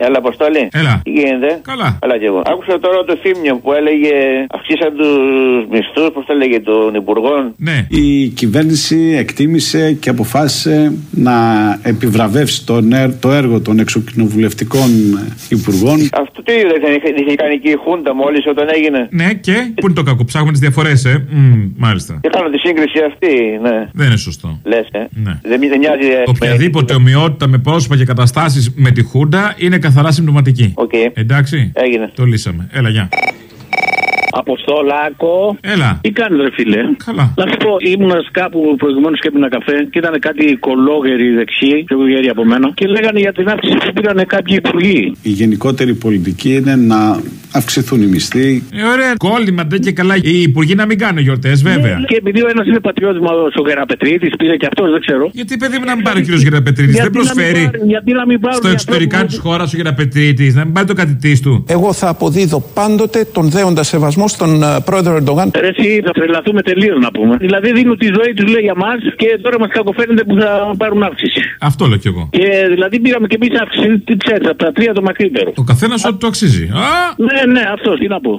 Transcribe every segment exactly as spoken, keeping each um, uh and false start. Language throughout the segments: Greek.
Έλα, Αποστόλη. Έλα. Τι γίνεται? Καλά. Καλά κι εγώ. Άκουσα τώρα το Θύμιο που έλεγε αυξήσαν τους μισθούς, πώς το έλεγε, των υπουργών. Ναι. Η κυβέρνηση εκτίμησε και αποφάσισε να επιβραβεύσει το, το έργο των εξοκοινοβουλευτικών υπουργών. Αυτό τι είδε, δεν είχε κάνει και η Χούντα μόλις όταν έγινε. Ναι, και πού είναι το κακό, ψάχνουμε τις διαφορές, ε. Mm, μάλιστα. Και κάνω τη σύγκριση αυτή, ναι. Δεν είναι σωστό. Λες, ε. Ναι. Δεν, δεν μοιάζει. Οποιαδήποτε ομοιότητα με πρόσωπα και καταστάσεις με τη Χούντα είναι καθαρά συμπτωματική. Okay. Εντάξει. Έγινε. Το λύσαμε. Έλα, γεια. Αποστολάκο. Έλα. Τι κάνεις, ρε φίλε? Καλά. Να σου πω, ήμουνα κάπου προηγουμένως και έπινα καφέ και ήταν κάτι κολόγεροι δεξιοί, πιο γεροί από μένα, και λέγανε για την αύξηση που πήραν κάποιοι υπουργοί. Η γενικότερη πολιτική είναι να αυξηθούν οι μισθοί. Ε, ωραία. Κόλλημα, ντε και καλά. Οι υπουργοί να μην κάνουν γιορτές, βέβαια. Ναι, και επειδή ο ένας είναι πατριώτης, ο Γεραπετρίτης, πήρε και αυτός, δεν ξέρω. Γιατί, παιδί μου, να μην πάρει ο κύριος Γεραπετρίτης? Δεν προσφέρει στο εξωτερικά τη χώρα ο Γεραπετρίτης, να μην πάρει το κατητής του. Εγώ θα αποδίδω πάντοτε τον δέοντα σεβασμό στον uh, πρόεδρο Ερντογάν. Ρε, εσύ θα τρελαθούμε τελείως, να πούμε. Δηλαδή δίνουν τη ζωή τους, λέει, για μας και τώρα μας κακοφαίνεται που θα πάρουν αύξηση. Αυτό λέω κι εγώ. Και δηλαδή πήραμε και εμείς αύξηση, τι ξέρεις, από τα τρία το μακρύτερο. Ο καθένας ό,τι το αξίζει. Α! Ναι, ναι, αυτό, τι να πω.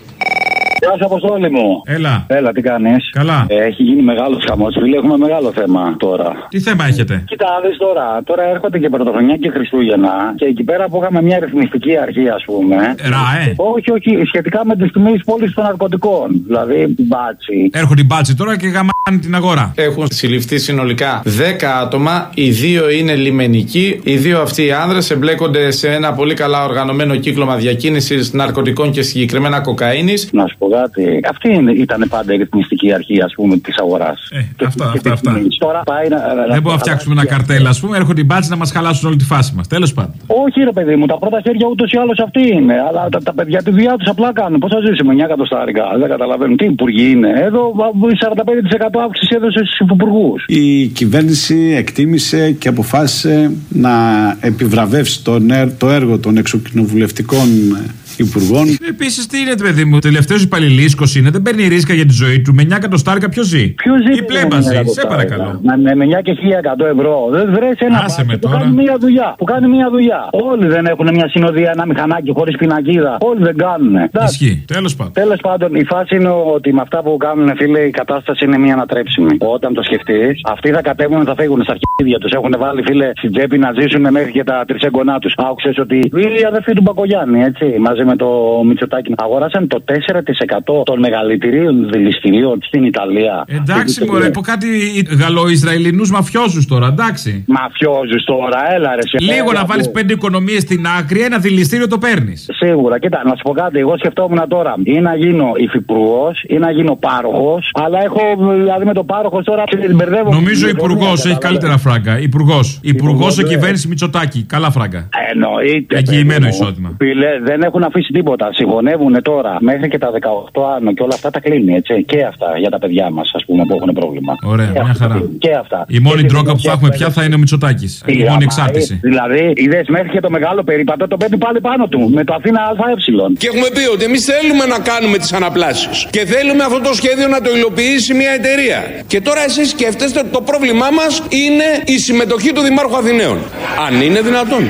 Γεια σου, Αποστόλη μου. Έλα. Έλα, τι κάνεις? Καλά. Ε, έχει γίνει μεγάλο χαμός. Φίλε, έχουμε μεγάλο θέμα τώρα. Τι θέμα έχετε? Κοίτα, δεις τώρα. Τώρα έρχονται και Πρωτοχρονιά και Χριστούγεννα. Και εκεί πέρα που είχαμε μια ρυθμιστική αρχή, ας πούμε. Ραε. Όχι, όχι. Σχετικά με τις τιμές πώλησης των ναρκωτικών. Δηλαδή την μπάτσι. Έρχονται οι μπάτσι τώρα και γαμάνε την αγορά. Έχουν συλληφθεί συνολικά δέκα άτομα. Οι δύο είναι λιμενικοί. Οι δύο αυτοί οι άνδρες εμπλέκονται σε ένα πολύ καλά οργανωμένο κύκλωμα διακίνησης ναρκωτικών και συγκεκριμένα κοκαίνης. Να σου πω κάτι. Αυτή ήταν πάντα η ρυθμιστική αρχή, ας πούμε, της αγοράς. Ε, και αυτά, και αυτά, αυτά. Τώρα πάει να, δεν μπορούμε να φτιάξουμε ένα καρτέλ, ας πούμε. Έρχονται οι μπάτσι να μας χαλάσουν όλη τη φάση μας. Τέλος πάντων. Όχι, ρε παιδί μου, τα πρώτα χέρια ούτως ή άλλως αυτοί είναι. Αλλά τα, τα παιδιά τη δουλειά τους απλά κάνουν. Πώς θα ζήσουμε, εννιά εκατοστάρικα. Δεν καταλαβαίνουν τι υπουργοί είναι. Εδώ σαράντα πέντε τοις εκατό αύξηση έδωσε στους υπουργούς. Η κυβέρνηση εκτίμησε και αποφάσισε να επιβραβεύσει το, το έργο των εξοκοινοβουλευτικών υπουργών. Επίσης, τι είναι, παιδί μου, τελευταίος υπαλληλίσκος είναι, δεν παίρνει ρίσκα για τη ζωή του. Με εννιά εκατοστάρικα ποιος ζει? Ποιος ζει? Η πλέμπα ζει, σε παρακαλώ. Με, με εννιά και χίλια εκατό ευρώ. Δεν βρες ένα πάτη που κάνει μια δουλειά. Που κάνει μια δουλειά. Όλοι δεν έχουν μια συνοδεία, ένα μηχανάκι χωρίς πινακίδα. Όλοι δεν κάνουν. Ισχύει. Τέλος πάντων. Τέλος πάντων, η φάση είναι ότι με αυτά που κάνουν, φίλε, η κατάσταση είναι μια ανατρέψιμη. Όταν το σκεφτείς, αυτοί θα κατέβουν, θα φύγουν στα αρχίδια τους. Έχουν βάλει, φίλε, στην τσέπη να ζήσουν μέχρι και τα τρισέγγονά τους. Άκουσες ότι οι αδερφοί του Μπακογιάννη, έτσι, μαζί με το Μητσοτάκη, αγοράσαν το τέσσερα τοις εκατό των μεγαλύτερων δηληστηρίων στην Ιταλία. Εντάξει, μωρέ, από κάτι Γαλλο-Ισραηλινούς μαφιόζους τώρα, εντάξει. Μαφιόζους τώρα, έλα ρε. Σε λίγο να βάλεις πέντε οικονομίες στην άκρη, ένα δηληστήριο το παίρνεις. Σίγουρα, κοίτα, να σου πω κάτι. Εγώ σκεφτόμουν τώρα ή να γίνω υφυπουργός ή να γίνω πάροχος. Αλλά έχω, δηλαδή με το πάροχος τώρα μπερδεύω. Νομίζω υπουργός έχει καλύτερα φράγκα. Υπουργός. Υπουργός σε κυβέρνηση Μητσοτάκη. Καλά φράγκα. Εννοείται. Εγγυημένο εισόδημα. Δεν έχουν αφήσει τίποτα. Συγχωνεύουν τώρα μέχρι και τα δεκαοκτώ άνω και όλα αυτά τα κλείνει, έτσι. Και αυτά για τα παιδιά μας, ας πούμε, που έχουν πρόβλημα. Ωραία, μια χαρά. Και αυτά. Η μόνη ντρόκα που θα έχουμε πια θα είναι ο Μητσοτάκης. Η μόνη εξάρτηση. Δηλαδή, είδες μέχρι και το μεγάλο περίπατο το παίρνει πάλι πάνω του με το Αθήνα ΑΕ. Και έχουμε πει ότι εμείς θέλουμε να κάνουμε τις αναπλάσεις. Και θέλουμε αυτό το σχέδιο να το υλοποιήσει μια εταιρεία. Και τώρα εσείς σκέφτεστε ότι το πρόβλημά μας είναι η συμμετοχή του Δημάρχου Αθηναίων. Αν είναι δυνατόν.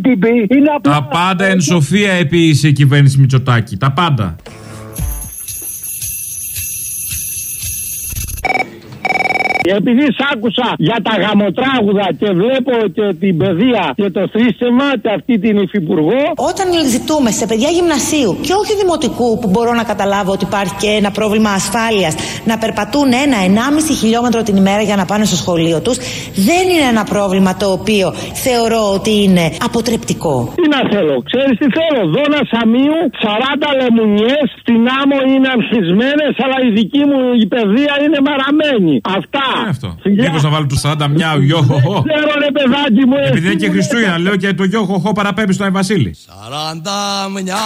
Τα πάντα εν σοφία επίησε η κυβέρνηση Μητσοτάκη. Τα πάντα. Επειδή σ' άκουσα για τα γαμοτράγουδα και βλέπω και την παιδεία και το θρήσκευμα και αυτή την υφυπουργό. Όταν ζητούμε σε παιδιά γυμνασίου και όχι δημοτικού, που μπορώ να καταλάβω ότι υπάρχει και ένα πρόβλημα ασφάλειας, να περπατούν ένα ενάμιση χιλιόμετρο την ημέρα για να πάνε στο σχολείο τους, δεν είναι ένα πρόβλημα το οποίο θεωρώ ότι είναι αποτρεπτικό. Τι να θέλω, ξέρεις τι θέλω? Δώνα Σαμίου, σαράντα λεμουνιές, στην άμμο είναι αρχισμένες, αλλά η δική μου η παιδεία είναι μαραμένη. Αυτά. Είναι αυτό. Μήπως να βάλω του σαράντα μια γιοχοχο. Ξέρω ρε παιδάκι μου. Επειδή είναι και Χριστούγεννα, λέω και το γιοχοχο παραπέμπει στον Βασίλη. Σαράντα μια.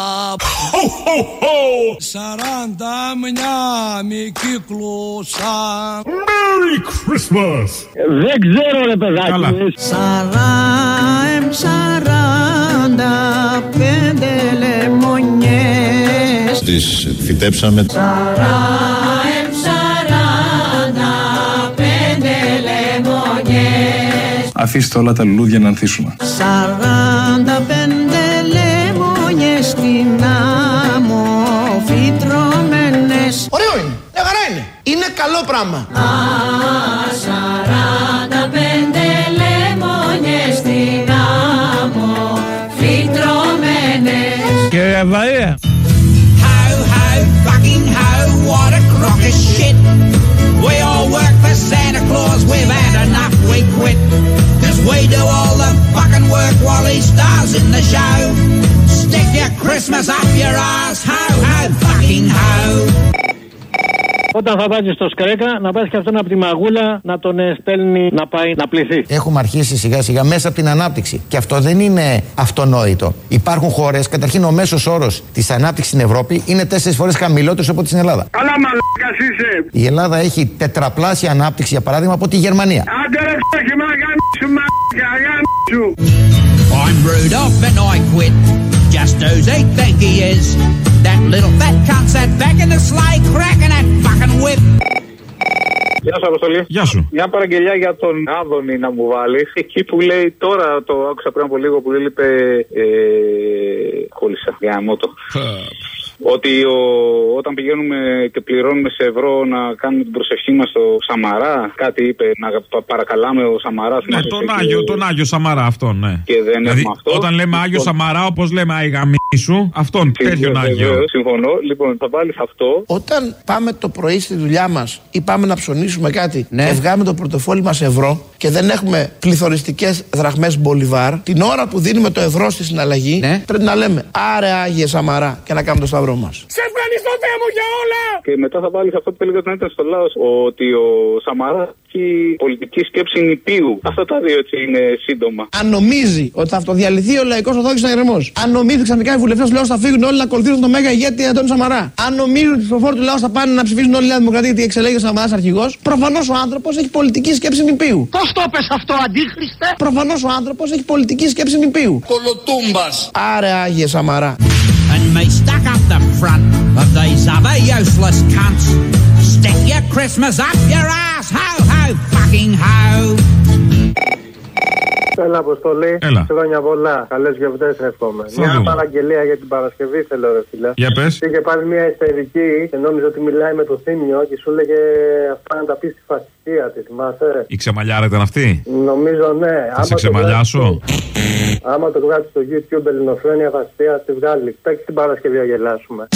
Σαράντα μια μη κύκλωσαν. Merry Christmas. Δεν ξέρω ρε παιδάκι μου. Σαράεμ σαράντα πέντε λεμονιές. Τις φυτέψαμε. Σαράεμ σαράντα πέντε λεμονιές. Αφήστε όλα τα λουλούδια να ανθίσουν. Σαράντα πέντε στην άμμο φυτρωμένες. Ωραίο είναι, μια χαρά είναι. Είναι καλό πράγμα. Α, σαράντα πέντε λεμόνιες στην άμμο φυτρωμένες. Κύριε Βαρία. Ho, ho, fucking ho, what a crock of shit. We all work for Santa Claus, we've had enough, we quit. Cause we do all the fucking work while he stars in the show. Stick your Christmas up your ass, ho, ho, fucking ho. Όταν θα βάζει στο Σκρέκα, να πας και αυτόν από τη μαγούλα να τον στέλνει να πάει να πληθεί. Έχουμε αρχίσει σιγά σιγά μέσα από την ανάπτυξη. Και αυτό δεν είναι αυτονόητο. Υπάρχουν χώρες, καταρχήν ο μέσος όρος της ανάπτυξης στην Ευρώπη είναι τέσσερις φορές χαμηλότερος από την Ελλάδα. Καλά μαλάκας είσαι. Η Ελλάδα έχει τετραπλάσια ανάπτυξη, για παράδειγμα, από τη Γερμανία. Άντε ρε ξέχει μαγάνι σου μαλάκα, αγάνι σου. I'm Rudolph and I quit. Just who's he think he is? That little fat cunt sat back in the sleigh cracking that fucking whip. Γεια σου, Αποστολή. Γεια σου. Μια παραγγελιά για τον Άδωνη να μου βάλεις. Εκεί που λέει, τώρα το άκουσα πριν από λίγο που είπε. Ε, κόλλησα. Για μότο. Ότι ο, όταν πηγαίνουμε και πληρώνουμε σε ευρώ να κάνουμε την προσευχή μας στο Σαμαρά, κάτι είπε, να παρακαλάμε ο Σαμαράς. Ναι, τον Άγιο, και... τον Άγιο Σαμαρά, αυτόν, ναι. Και δεν δηλαδή, έχουμε αυτό. Όταν λέμε Άγιο λοιπόν... Σαμαρά, όπως λέμε Αϊγαμί σου, αυτόν, τέτοιον Άγιο. Βεβαίως, συμφωνώ. Λοιπόν, θα βάλεις αυτό. Όταν πάμε το πρωί στη δουλειά μας ή πάμε να ψωνίσουμε κάτι, ναι, και βγάμε το πορτοφόλι μας ευρώ και δεν έχουμε πληθωριστικές δραχμές Μπολιβάρ, την ώρα που δίνουμε το ευρώ στη συναλλαγή, ναι, πρέπει να λέμε άρε Άγιε Σαμαρά και να κάνουμε το σταυρό μας. Σε ευχαριστώ Θεέ μου για όλα! Και μετά θα βάλεις αυτό που έλεγε όταν ήταν στο Λάος, ότι ο Σαμαράς έχει πολιτική σκέψη νηπίου. Αυτά τα δύο έτσι είναι σύντομα. Αν νομίζει ότι θα αυτοδιαλυθεί ο λαϊκός ορθόδοξος συναγερμός, αν νομίζει ξαφνικά οι βουλευτές του λαού θα φύγουν όλοι να ακολουθήσουν τον μέγα ηγέτη Αντώνη Σαμαρά, αν νομίζουν ότι οι ψηφοφόροι του λαού θα πάνε να ψηφίσουν όλη η Νέα Δημοκρατία γιατί εξελέγει ο Σαμαράς αρχηγός, προφανώς ο άνθρωπος έχει πολιτική σκέψη νηπίου. Πώς το πες αυτό, αντίχριστε? Προφανώς ο άνθρωπος έχει πολιτική σκέψη νηπίου. Κολοτούμπας. Άρε Άγιε Σαμαρά. And me stuck up the front of these other useless cunts. Stick your Christmas up your ass, ho, ho, fucking ho. Έλα, Αποστολή. Έλα. Χρόνια πολλά. Καλές γιορτές εύχομαι. Μια παραγγελία για την Παρασκευή θέλω, ρε φίλε. Για πες. Είχε πάρει μια ιστερική και νόμιζε ότι μιλάει με το Θήμιο και σου έλεγε αυτά να τα πει στη φασιστία τη. Θυμάσαι? Η ξεμαλιάρα ήταν αυτή. Νομίζω ναι. Θα σε ξεμαλιάσω. Άμα το βγάλει στο YouTube Ελληνοφρένεια φασιστία, τη βγάλει. Παίξει την Παρασκευή να γελάσουμε.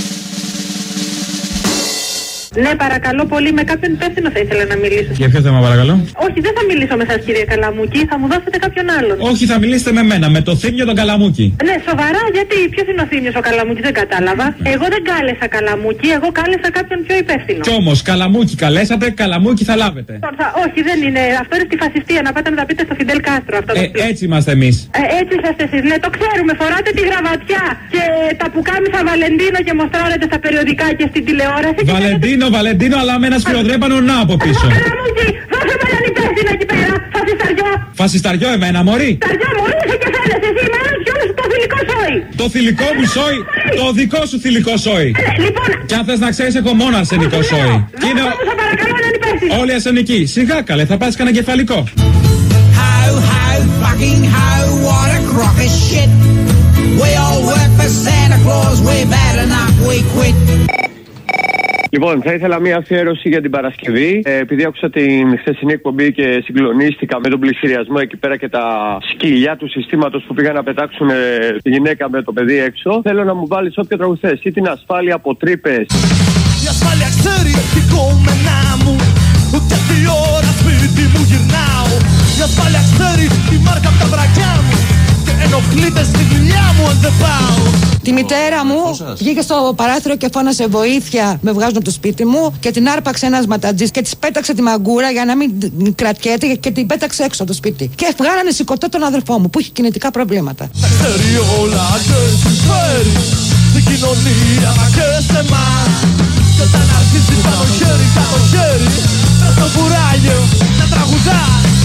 Ναι, παρακαλώ πολύ, με κάποιον υπεύθυνο θα ήθελα να μιλήσω. Για ποιο θέμα, παρακαλώ? Όχι, δεν θα μιλήσω με εσάς, κύριε Καλαμούκη, θα μου δώσετε κάποιον άλλον. Όχι, θα μιλήσετε με μένα, με το Θήμιο τον Καλαμούκη. Ναι, σοβαρά, γιατί ποιος είναι ο Θήμιος ο Καλαμούκης, δεν κατάλαβα. Εγώ δεν κάλεσα Καλαμούκη, εγώ κάλεσα κάποιον πιο υπεύθυνο. Κι όμως, Καλαμούκη καλέσατε, Καλαμούκη θα λάβετε. Τώρα, όχι, δεν είναι. Αυτό είναι στη φασιστία, να πάτε να τα πείτε στο Φιντέλ Κάστρο. Αυτό ε, έτσι είμαστε εμείς. Ε, έτσι είσαστε εσείς, ναι, το ξέρουμε. Φοράτε τη γραβατιά και τα πουκάμισα Βαλεντίνο και μοστράρετε στα περιοδικά και στην τηλεόραση. Βαλεντίνο, Βαλεντίνο. Αλλά με ένα σφυροδρέπανο να από πίσω. Καλαμούκη, δώσε με έναν υπεύθυνο εκεί πέρα, φασισταριό. Φασισταριό εμένα, μωρή. Φασισταριό, μωρή, είσαι και φαίνεσαι εσύ, εμένα και όλος το θηλυκό σόι. Το θηλυκό μου σόι, το δικό σου θηλυκό σόι. Λοιπόν. Και αν θες να ξέρεις, έχω μόνο αρσενικό σόι. Και είναι. Παρακαλώ έναν υπεύθυνο. Όλοι αρσενικοί. Σιγά καλέ, θα πας κανένα κεφαλικό. How, how, fucking how, what a crock of shit. We all work for Santa Claus, we've had enough, we quit. Λοιπόν, θα ήθελα μια αφιέρωση για την Παρασκευή. Ε, επειδή άκουσα την χθεσινή εκπομπή και συγκλονίστηκα με τον πληστηριασμό εκεί πέρα και τα σκυλιά του συστήματος που πήγαν να πετάξουν ε, τη γυναίκα με το παιδί έξω, θέλω να μου βάλεις όποιο τραγουδές ή την ασφάλεια από τρύπες. Η ασφάλεια ξέρει τι κομμενά μου, ούτε τι ώρα σπίτι μου γυρνάω. Η ασφάλεια ξέρει τη μάρκα από τα βρακιά μου και ενοχλείται στη δουλειά μου αν δεν πάω. Τη μητέρα μου βγήκε στο παράθυρο και φώνασε βοήθεια, με βγάζουν από το σπίτι μου και την άρπαξε ένας ματατζής και της πέταξε τη μαγκούρα για να μην κρατιέται και την πέταξε έξω από το σπίτι. Και βγάλανε σηκωτό τον αδερφό μου που είχε κινητικά προβλήματα. Τα ξέρει όλα και συμφέρει στην κοινωνία και σε εμάς. Και όταν αρχίζει πάνω χέρι, κάτω χέρι, μες στο κουράγιο να τραγουδάς.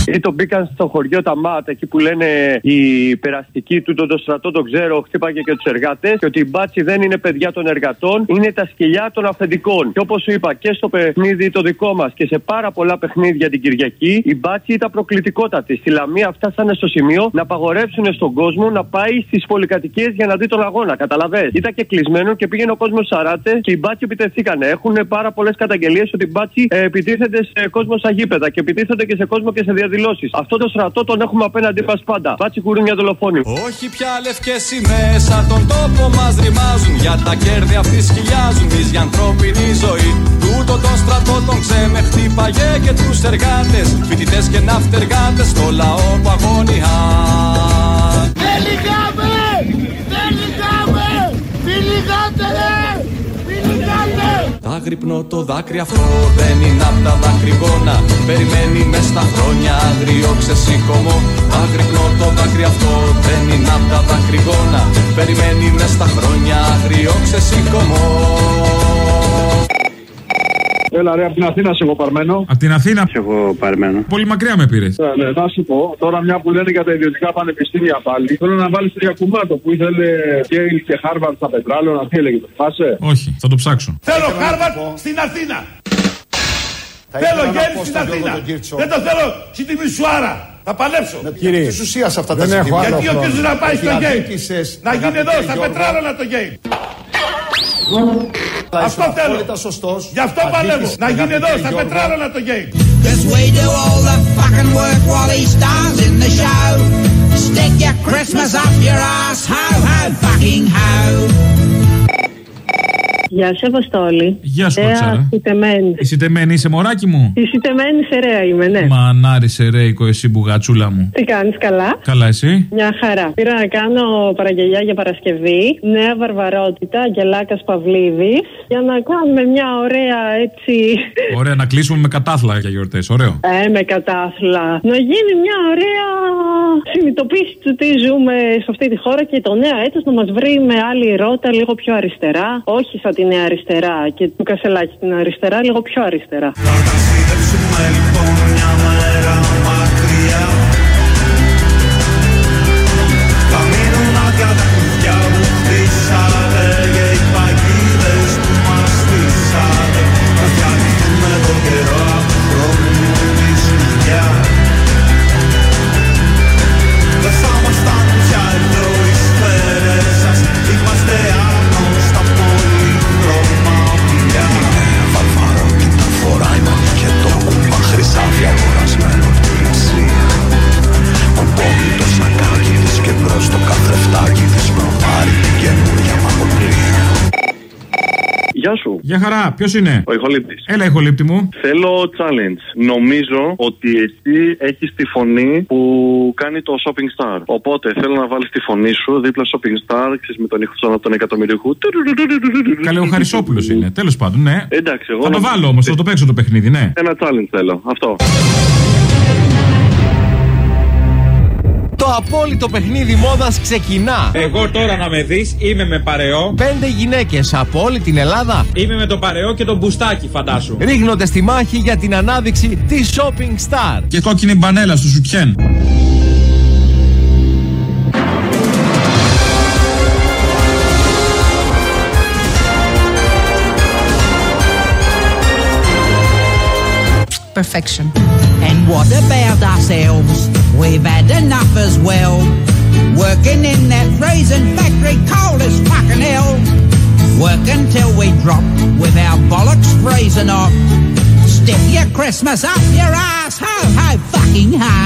Ή το μπήκαν στο χωριό τα ΜΑΤ, εκεί που λένε οι περαστικοί του, τον το στρατό, τον ξέρω, χτύπαγε και του εργάτες. Και ότι οι μπάτσοι δεν είναι παιδιά των εργατών, είναι τα σκυλιά των αφεντικών. Και όπως σου είπα και στο παιχνίδι το δικό μας και σε πάρα πολλά παιχνίδια την Κυριακή, οι μπάτσοι ήταν προκλητικότατοι. Στη Λαμία φτάσανε στο σημείο να απαγορεύσουν στον κόσμο να πάει στις πολυκατοικίες για να δει τον αγώνα. Καταλαβες. Ήταν και κλεισμένο και πήγαινε ο κόσμος σαράτες και οι μπάτσοι επιτεθήκανε. Έχουν πάρα πολλές καταγγελίες ότι οι μπάτσοι ε, επιτίθενται σε κόσμο στα γήπεδα και επιτίθενται και σε κόσμο και σε διαδηλώσεις. Αυτό το στρατό τον έχουμε απέναντί μας πάντα. Μπάτσοι κουρούνια δολοφόνοι. Όχι πια λευκές σημαίες σαν τον τόπο μας ρημάζουν. Για τα κέρδη αυτοί σκυλιάζουν. Μης για ανθρώπινη ζωή. Τούτο τον στρατό τον ξέμε χτύπαγε και τους εργάτες. Φοιτητές και ναυτεργάτες στο λαό που αγωνιά. Δεν λυγάμε! Δεν λυγάμε! Μην λυγάτε ρε! Μην λυγάτε! Αγρυπνώ το δάκρυ αυτό δεν είναι απ' τα δακρυγόνα. Περιμένει μες στα χρόνια άγριο ξεσήκωμο. Αγρυπνώ το δάκρυ αυτό δεν είναι απ' τα δακρυγόνα. Περιμένει μες στα χρόνια άγριο ξεσήκωμο. Έλα ρε, από την Αθήνα σε έχω παρμένο. Από την Αθήνα σε έχω παρμένο. Πολύ μακριά με πήρες. Ναι, ναι, να σου πω. Τώρα μια που λένε για τα ιδιωτικά πανεπιστήμια πάλι. Θέλω να βάλεις το Γιακουμάτο που ήθελε Yale και Harvard στα πετράλαιονα. Τι έλεγε, το πάσε. Όχι, θα το ψάξω. Θέλω Harvard στην Αθήνα. Θέλω Yale στην Αθήνα. Δεν το θέλω στη Τιμισουάρα. Θα παλέψω. Κύριε, της ουσίας αυτά τα ζητήματα. Γιατί ο κύριος να πάει στο Yale. Να γίνει εδώ στα πετράλαιονα το Yale. Αυτό θέλω. Γι' αυτό παλεύω. Να γίνει εδώ στα πετράλαιονα το Yale. Cause we do all the fucking work while he stars in the show. Stick your Christmas up your ass, ho ho fucking ho. Γεια σου, Αποστόλη. Γεια σου, Κοτσάρα. Σιτεμένη. Η σιτεμένη είσαι, μωράκι μου. Η σιτεμένη σερέα είμαι, ναι. Μανάρι σερέικο, εσύ μπουγατσούλα μου. Τι κάνεις, καλά? Καλά, εσύ? Μια χαρά. Πήρα να κάνω παραγγελιά για Παρασκευή. Νέα Βαρβαρότητα, Αγγελάκας Παυλίδης. Για να κάνουμε μια ωραία έτσι. Ωραία, να κλείσουμε με κατάθλα για γιορτές. Ωραίο. Ε, με κατάθλα. Να γίνει μια ωραία συνειδητοποίηση του τι ζούμε σε αυτή τη χώρα και το νέο έτος να μας βρει με άλλη ρότα λίγο πιο αριστερά. Όχι σαν τη Νέα Αριστερά και του Κασελάκη την αριστερά, λίγο πιο αριστερά. Θα ταξιδέψουμε λοιπόν μια μέρα μακριά. Θα μείνουν άδεια τα κουβιά που χτίσατε και οι παγίδες που μας στήσατε. Θα φτιάχνουμε τον καιρό από χρόνου τη σκουπιά. Δεν θα μας φτάνουν πια εδώ οι σφαίρες σας. Είμαστε άγνωστα πολύχρωμα πηλιά. Βαρβαρότητα φοράει μόνο και το κουμπά χρυσάφι αγορασμένο από την Ρωσία. Κουμπώνει το σακάκι της και μπρος το καθρεφτάκι της προβάρει την καινούρια μαγοπλία. Γεια σου. Γεια χαρά, ποιος είναι? Ο ηχολήπτης. Έλα, ηχολήπτη μου. Θέλω challenge. Νομίζω ότι εσύ έχεις τη φωνή που κάνει το Shopping Star. Οπότε θέλω να βάλεις τη φωνή σου δίπλα Shopping Star, ξέρεις, με τον ήχο των εκατομμυριούχου. Καλέ, ο Χαρισόπουλος είναι. Τέλος πάντων, ναι. Εντάξει, εγώ. Θα το βάλω όμως, θα το παίξω το παιχνίδι, ναι. Ένα challenge θέλω. Αυτό. Το απόλυτο παιχνίδι μόδας ξεκινά. Εγώ τώρα να με δεις, είμαι με παρεό. Πέντε γυναίκες από όλη την Ελλάδα. Είμαι με το παρεό και το μπουστάκι, φαντάσου. Ρίχνονται στη μάχη για την ανάδειξη της Shopping Star. Και κόκκινη μπανέλα στο σουτιέν. Perfection. And what about ourselves? We've had enough as well. Working in that raisin factory, cold as fucking hell. Work until we drop with our bollocks freezing off. Stick your Christmas up your ass, ho ho fucking ho.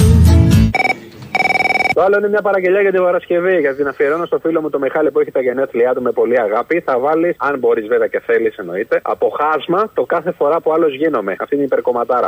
Το άλλο είναι μια παραγγελιά για την Παρασκευή. Για την αφιερώνω στο φίλο μου το Μιχάλη που έχει τα γενέθλιά του με πολύ αγάπη. Θα βάλει, αν μπορεί βέβαια και θέλει εννοείται, από χάσμα το κάθε φορά που άλλο γίνομαι. Αυτή είναι η υπερκομματάρα.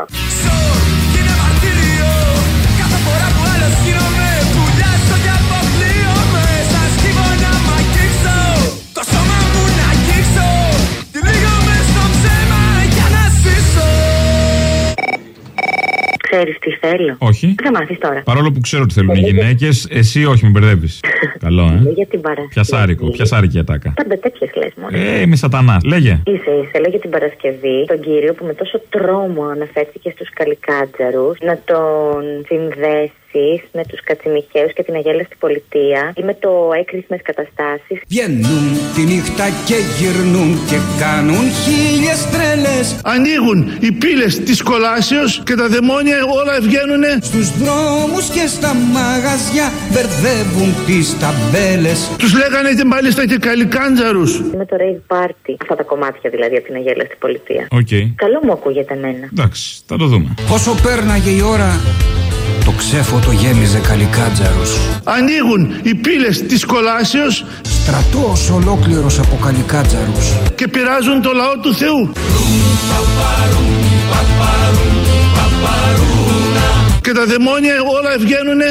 Ξέρεις τι θέλω? Όχι. Θα μάθεις τώρα. Παρόλο που ξέρω ότι θέλουν οι γυναίκες, εσύ όχι, με μπερδεύεις. Καλό, ε. Για την Παρασκευή. Πιασάρικο, πιασάρικη ατάκα. Πάντα τέτοιες λες μόνο. Ε, είμαι σατανάς. Λέγε. Είσαι, είσαι. Λέω για την Παρασκευή τον κύριο που με τόσο τρόμο αναφέρθηκε στους καλικάτζαρους να τον συνδέσει με τους κατσιμιχαίους και την αγέλαστη πολιτεία ή με το έκρησμες καταστάσεις. Βγαίνουν τη νύχτα και γυρνούν και κάνουν χίλιες τρέλες. Ανοίγουν οι πύλες της κολάσεως και τα δαιμόνια όλα βγαίνουνε Στους δρόμους και στα μαγαζιά μπερδεύουν τις ταμπέλες. Τους λέγανε και μάλιστα και καλικάντζαρους. Με το rave party. Αυτά τα κομμάτια δηλαδή από την αγέλαστη πολιτεία. Okay. Καλό μου ακούγεται εμένα. Εντάξει, θα το δούμε. Όσο πέρναγε η ώρα, το ξέφωτο γέμιζε καλικάτζαρους. Ανοίγουν οι πύλες της κολάσεως, στρατός ολόκληρος από καλικάτζαρους, και πειράζουν το λαό του Θεού. Και τα δαιμόνια όλα βγαίνουνε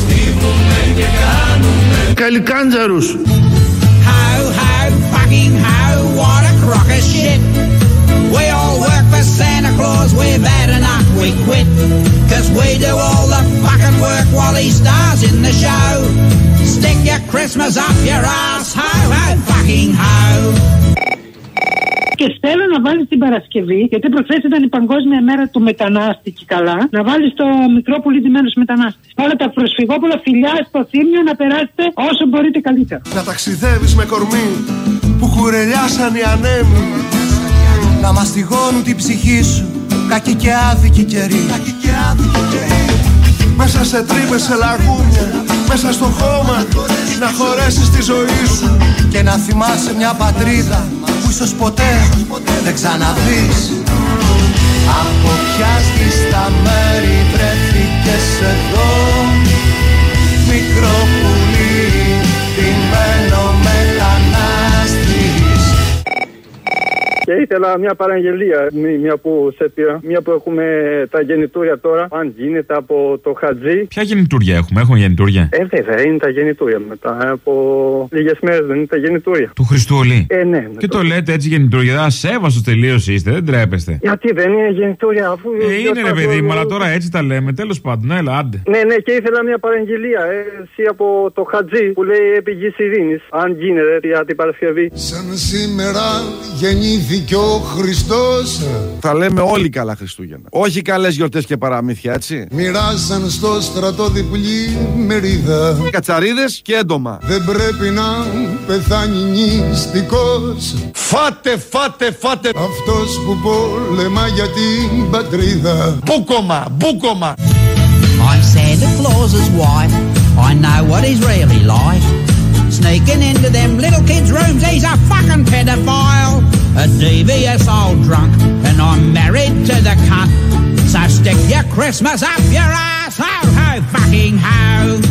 καλικάντζαρους. How, how, fucking how, what a crock of shit. We all work for Santa Claus, we've had enough, we quit. Cause we do all the fucking work while he stars in the show. Stick your Christmas up your ass, ho, ho, fucking ho. Και θέλω να βάλεις την Παρασκευή, γιατί προχθές ήταν η Παγκόσμια Μέρα του Μετανάστη και καλά, να βάλεις το μικρό πουλί ντυμένος μετανάστης. Όλα τα προσφυγόπουλα φιλιά στο Θύμιο να περάσετε όσο μπορείτε καλύτερα. Να ταξιδεύεις με κορμί που κουρελιάσαν οι ανέμοι, να μαστιγώνουν την ψυχή σου κακή και άδικη καιρή. Μέσα σε τρύπες, σε λαγούμια, μέσα στο χώμα, να χωρέσεις τη ζωή σου και να θυμάσαι μια πατρίδα που ίσως ποτέ δεν ξαναδείς. Από ποια στα μέρη βρέθηκες εδώ, μικρό πουλί ντυμένο μετανάστης. Και ήθελα μια παραγγελία, μια που, σε πήρα, μια που έχουμε τα γεννητούρια τώρα, αν γίνεται από το Χατζή. Ποια γεννητούρια έχουμε, έχουμε γεννητούρια? Ε, βέβαια, είναι τα γεννητούρια. Μετά από λίγες μέρες δεν είναι τα γεννητούρια. Του Χριστούλη. Ε, ναι. Και το, το λέτε έτσι γεννητούρια. Ασέβαστος τελείως είστε, δεν τρέπεστε. Γιατί δεν είναι γεννητούρια, αφού. Ε, είναι ρε παιδί μου, αλλά τώρα έτσι τα λέμε. Τέλος πάντων, έλα, άντε. Ναι, ναι, και ήθελα μια παραγγελία. Ε, εσύ από το Χατζή που λέει επί γης ειρήνης. Αν γίνεται για την Παρασκευή. Σαν σήμερα γεννήθηκε και ο Χριστός. Θα λέμε όλοι καλά Χριστούγεννα. Όχι καλές γιορτές και παραμύθια, έτσι. Μοιράζαν στο στρατό διπλή μερίδα, κατσαρίδες και έντομα. Δεν πρέπει να πεθάνει νηστικός. Φάτε, φάτε, φάτε. Αυτός που πολεμά για την πατρίδα. Μπούκομα, μπούκομα. I'm Santa Claus's wife. I know what he's really like. Sneaking into them little kids' rooms, he's a fucking pedophile. A D V S old drunk, and I'm married to the cunt. So stick your Christmas up your ass, ho ho fucking ho.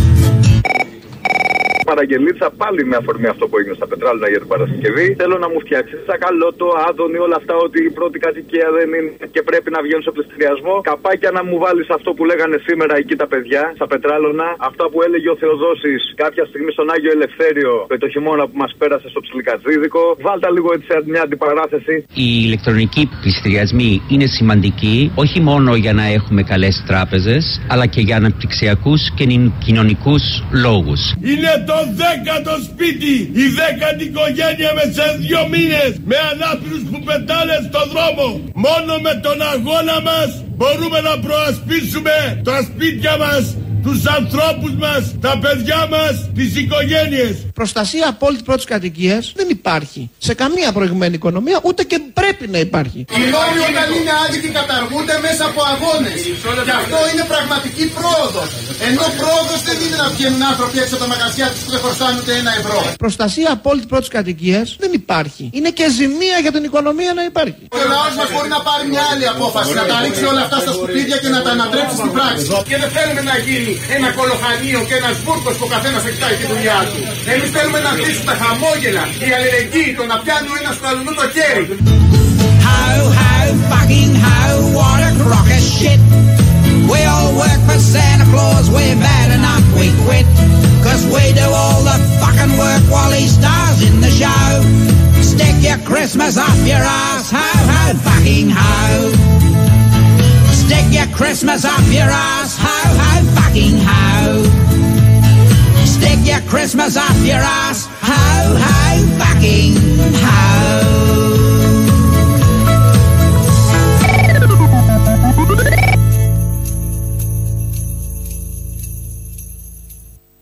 Παραγγελίτσα πάλι με αφορμή αυτό που έγινε στα Πετράλαινα για την Παρασκευή. Θέλω να μου φτιάξει σακαλώτο, άδωνη, όλα αυτά ότι η πρώτη κατοικία δεν είναι και πρέπει να βγαίνουν σε πληστηριασμό. Καπάκια να μου βάλει αυτό που λέγανε σήμερα εκεί τα παιδιά στα Πετράλαινα. Αυτά που έλεγε ο Θεοδόσης κάποια στιγμή στον Άγιο Ελευθέριο με το χειμώνα που μας πέρασε στο Ψιλικατζίδικο. Βάλτα λίγο έτσι μια αντιπαράθεση. Οι ηλεκτρονικοί πληστηριασμοί είναι σημαντικοί όχι μόνο για να έχουμε καλές τράπεζες, αλλά και για αναπτυξιακούς και κοινωνικούς λόγους. Είναι το δέκατο σπίτι, η δέκατη οικογένεια με σε δύο μήνες, με ανάπηρους που πετάνε στο δρόμο. Μόνο με τον αγώνα μας μπορούμε να προασπίσουμε τα σπίτια μας, τους ανθρώπους μας, τα παιδιά μας, τις οικογένειες. Προστασία απόλυτη πρώτης κατοικίας δεν υπάρχει σε καμία προηγουμένη οικονομία, ούτε και πρέπει να υπάρχει. Οι νόμοι όταν είναι άδικοι καταργούνται μέσα από αγώνες. Και αυτό είναι πραγματική πρόοδος. Ενώ πρόοδος δεν είναι να βγαίνουν άνθρωποι έξω από τα μαγαζιά τους που δεν χρωστάνε ούτε ένα ευρώ. Προστασία απόλυτη πρώτης κατοικίας δεν υπάρχει. Είναι και ζημία για την οικονομία να υπάρχει. Ο λαός μας μπορεί να πάρει μια άλλη απόφαση, να τα ρίξει όλα αυτά στα σκουπίδια και να τα ανατρέψει στην πράξη. Και δεν θέλουμε να γίνει ένα κολοχανίο και ένας βούρκος που ο καθένας εκτάει τη δουλειά του. Εμείς θέλουμε να κλείσουν τα χαμόγελα, η αλληλεγγύη, το να πιάνει ο ένας του αλλού το χέρι. Ho, ho, fucking ho, what a crock of shit. We all work for Santa Claus, we've had enough, we quit. Cause we do all the fucking work while he stars in the show. Stick your Christmas up your ass, ho, ho, fucking ho. Stick your Christmas up your ass, ho, ho, fucking ho. Stick your Christmas up your ass, ho, ho,